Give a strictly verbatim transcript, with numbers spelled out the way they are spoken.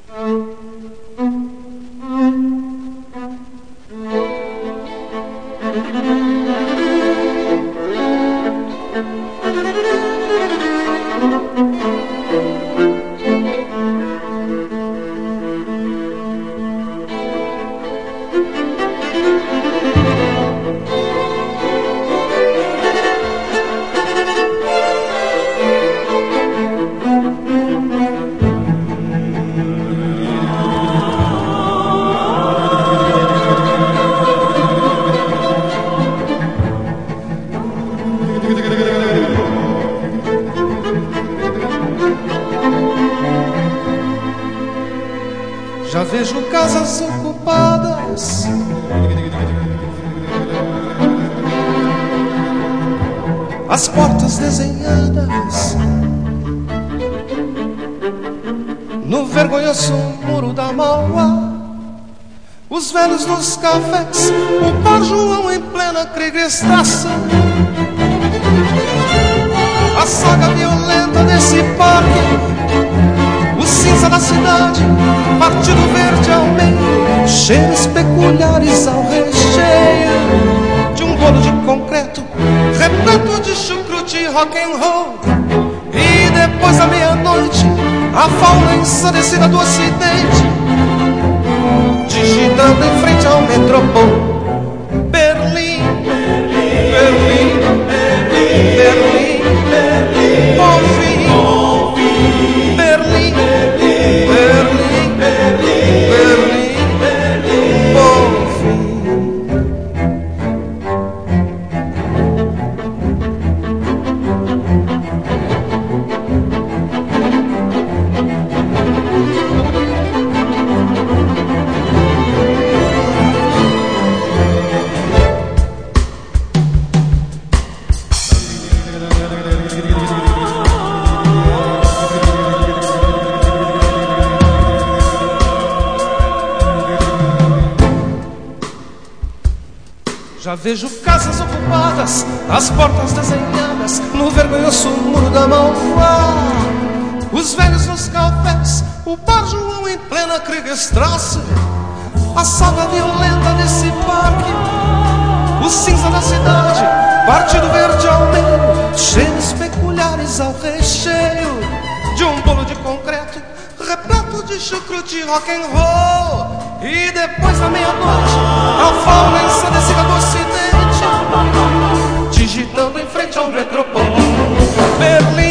Já vejo casas ocupadas, as portas desenhadas no vergonhoso muro da Mauá. Os velhos nos cafés, o Bar João em plena Kriegstrasse. A saga violenta desse parque, o cinza da cidade, Partido Verde ao meio, cheiros peculiares ao recheio de um bolo de concreto repleto de chucrute e rock and roll. E depois da meia-noite, a fauna ensandecida do ocidente, digitando em frente ao metropol. Berlim, Berlim, Berlim, Berlim, Berlim, Bonfim, Berlim, Berlim, Berlim, Berlim, Berlim, Bonfim. Já vejo casas ocupadas, as portas desenhadas no vergonhoso muro da Mauá. Os velhos nos cafés, o Bar João em plena Kriegstrasse. A saga violenta desse parque, o cinza da cidade, Partido Verde ao meio, cheiros peculiares ao recheio de um bolo de concreto repleto de chucrute e rock and roll. E depois da meia-noite, a fauna ensandecida do ocidente, digitando em frente ao metropol. Berlim,